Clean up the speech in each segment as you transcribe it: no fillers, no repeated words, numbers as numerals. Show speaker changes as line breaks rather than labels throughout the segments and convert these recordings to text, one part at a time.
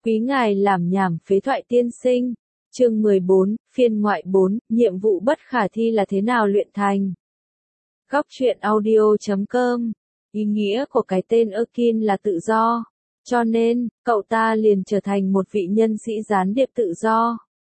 Quý ngài làm nhảm phế thoại tiên sinh. Chương 14, phiên ngoại 4, nhiệm vụ bất khả thi là thế nào luyện thành. Góc truyện audio.com. Ý nghĩa của cái tên Erkin là tự do. Cho nên, cậu ta liền trở thành một vị nhân sĩ gián điệp tự do.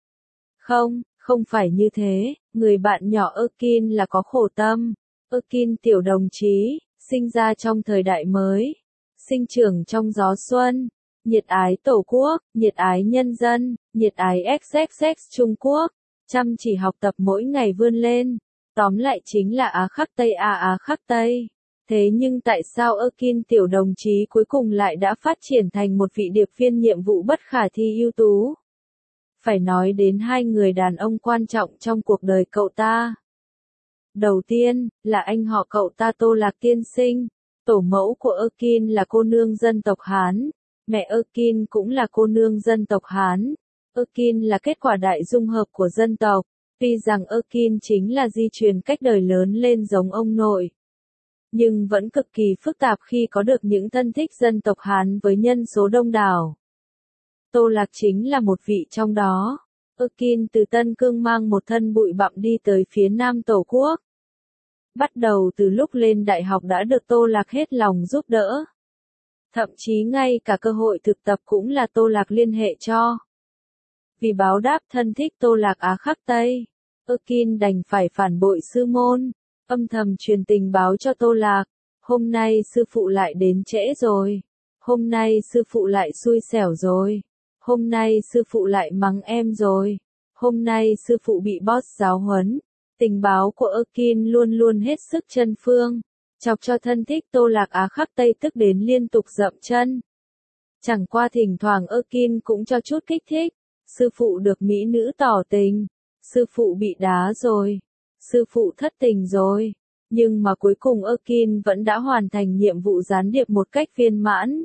Không phải như thế, người bạn nhỏ Erkin là có khổ tâm. Erkin tiểu đồng chí, sinh ra trong thời đại mới. Sinh trưởng trong gió xuân. Nhiệt ái tổ quốc, nhiệt ái nhân dân, nhiệt ái XXX Trung Quốc, chăm chỉ học tập mỗi ngày vươn lên. Tóm lại chính là Á khắc Tây Á khắc Tây. Thế nhưng tại sao Erkin tiểu đồng chí cuối cùng lại đã phát triển thành một vị điệp viên nhiệm vụ bất khả thi ưu tú? Phải nói đến hai người đàn ông quan trọng trong cuộc đời cậu ta. Đầu tiên, là anh họ cậu ta Tô Lạc tiên sinh. Tổ mẫu của Erkin là cô nương dân tộc Hán. Mẹ Erkin cũng là cô nương dân tộc Hán. Erkin là kết quả đại dung hợp của dân tộc. Tuy rằng Erkin chính là di truyền cách đời lớn lên giống ông nội, nhưng vẫn cực kỳ phức tạp khi có được những thân thích dân tộc Hán với nhân số đông đảo. Tô Lạc chính là một vị trong đó. Erkin từ Tân Cương mang một thân bụi bặm đi tới phía nam Tổ quốc. Bắt đầu từ lúc lên đại học đã được Tô Lạc hết lòng giúp đỡ. Thậm chí ngay cả cơ hội thực tập cũng là Tô Lạc liên hệ cho. Vì báo đáp thân thích Tô Lạc Á khắc Tây, Erkin đành phải phản bội sư môn, âm thầm truyền tình báo cho Tô Lạc. Hôm nay sư phụ lại đến trễ rồi. Hôm nay sư phụ lại xui xẻo rồi. Hôm nay sư phụ lại mắng em rồi. Hôm nay sư phụ bị boss giáo huấn. Tình báo của Erkin luôn luôn hết sức chân phương, chọc cho thân thích Tô Lạc Á khắc Tây tức đến liên tục dậm chân. Chẳng qua thỉnh thoảng Erkin cũng cho chút kích thích. Sư phụ được mỹ nữ tỏ tình. Sư phụ bị đá rồi. Sư phụ thất tình rồi. Nhưng mà cuối cùng Erkin vẫn đã hoàn thành nhiệm vụ gián điệp một cách viên mãn.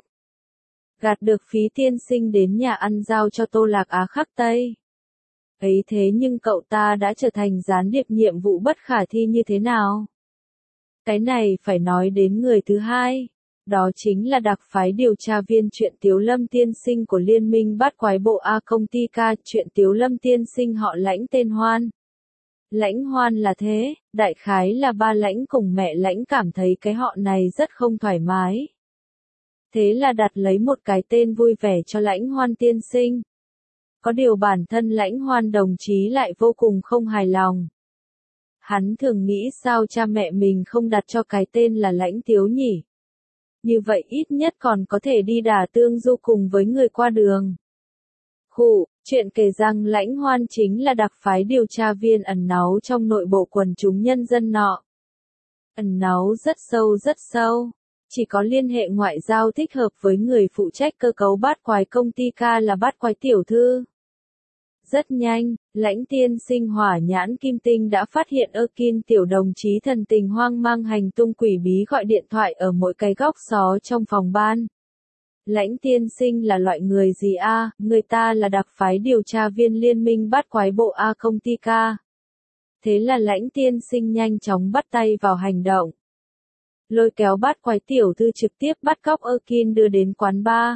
Gạt được Phí tiên sinh đến nhà ăn giao cho Tô Lạc Á khắc Tây. Ấy thế nhưng cậu ta đã trở thành gián điệp nhiệm vụ bất khả thi như thế nào? Cái này phải nói đến người thứ hai. Đó chính là đặc phái điều tra viên Truyện Tiếu Lâm tiên sinh của Liên minh bát quái bộ A Công ty Ca. Truyện Tiếu Lâm tiên sinh họ Lãnh tên Hoan. Lãnh Hoan là thế, đại khái là ba Lãnh cùng mẹ Lãnh cảm thấy cái họ này rất không thoải mái. Thế là đặt lấy một cái tên vui vẻ cho Lãnh Hoan tiên sinh. Có điều bản thân Lãnh Hoan đồng chí lại vô cùng không hài lòng. Hắn thường nghĩ sao cha mẹ mình không đặt cho cái tên là Lãnh Tiếu nhỉ? Như vậy ít nhất còn có thể đi đả tương du cùng với người qua đường. Chuyện kể rằng Lãnh Hoan chính là đặc phái điều tra viên ẩn náu trong nội bộ quần chúng nhân dân nọ. Ẩn náu rất sâu. Chỉ có liên hệ ngoại giao thích hợp với người phụ trách cơ cấu bát quái công ty Ca là bát quái tiểu thư. Rất nhanh, Lãnh tiên sinh hỏa nhãn kim tinh đã phát hiện Erkin tiểu đồng chí thần tình hoang mang hành tung quỷ bí gọi điện thoại ở mỗi cái góc xó trong phòng ban. Lãnh tiên sinh là loại người gì a? Người ta là đặc phái điều tra viên liên minh bát quái bộ A Công ty Ca. Thế là Lãnh tiên sinh nhanh chóng bắt tay vào hành động. Lôi kéo bát quái tiểu thư trực tiếp bắt cóc Erkin đưa đến quán bar.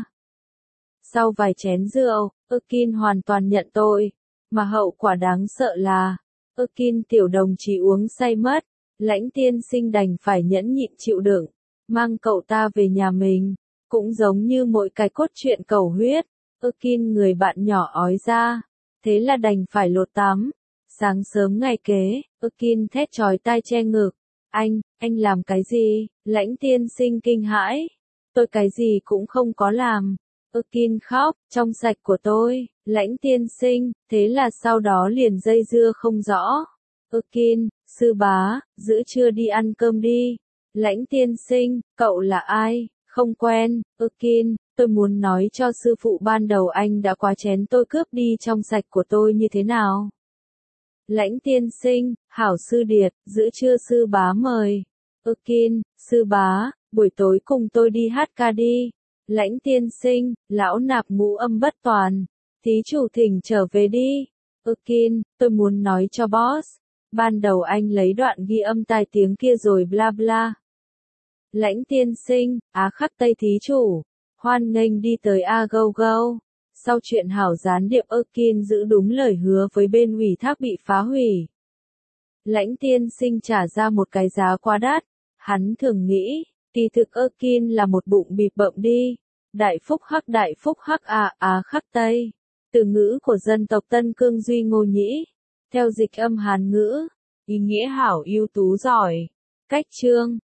Sau vài chén rượu, Erkin hoàn toàn nhận tội, mà hậu quả đáng sợ là, Erkin tiểu đồng chí uống say mất, Lãnh tiên sinh đành phải nhẫn nhịn chịu đựng, mang cậu ta về nhà mình, cũng giống như mỗi cái cốt truyện cầu huyết, Erkin người bạn nhỏ ói ra, thế là đành phải lột tắm. Sáng sớm ngày kế, Erkin thét chói tai che ngực, anh làm cái gì? Lãnh tiên sinh kinh hãi, tôi cái gì cũng không có làm. Erkin khóc, trong sạch của tôi, Lãnh tiên sinh, thế là sau đó liền dây dưa không rõ. Erkin, sư bá, giữa trưa đi ăn cơm đi. Lãnh tiên sinh, cậu là ai? Không quen. Erkin, tôi muốn nói cho sư phụ ban đầu anh đã quá chén tôi cướp đi trong sạch của tôi như thế nào. Lãnh tiên sinh, hảo sư điệt, giữa trưa sư bá mời. Erkin, sư bá, buổi tối cùng tôi đi hát ca đi. Lãnh tiên sinh, lão nạp ngũ âm bất toàn. Thí chủ thỉnh trở về đi. Erkin, tôi muốn nói cho boss. Ban đầu anh lấy đoạn ghi âm tai tiếng kia rồi bla bla. Lãnh tiên sinh, Á khắc Tây thí chủ. Hoan nghênh đi tới A Go Go. Sau chuyện hảo gián điệp Erkin giữ đúng lời hứa với bên ủy thác bị phá hủy. Lãnh tiên sinh trả ra một cái giá quá đắt. Hắn thường nghĩ, kỳ thực Erkin là một bụng bịp bợm đi. Đại phúc hắc khắc Tây. Từ ngữ của dân tộc Tân Cương Duy Ngô Nhĩ. Theo dịch âm Hán ngữ, ý nghĩa hảo ưu tú giỏi. Cách chương